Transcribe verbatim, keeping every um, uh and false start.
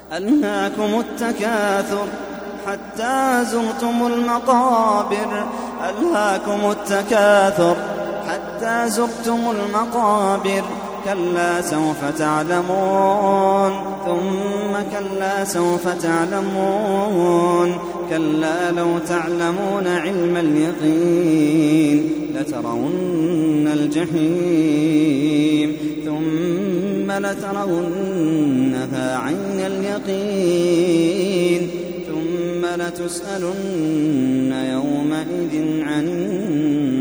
ألهاكم التكاثر حتى زرتم المقابر ألهاكم التكاثر حتى زرتم المقابر كلا سوف تعلمون ثم كلا سوف تعلمون كلا لو تعلمون علم اليقين لترون الجحيم ثم لترونها عين اليقين ثم لتسألن يومئذ عن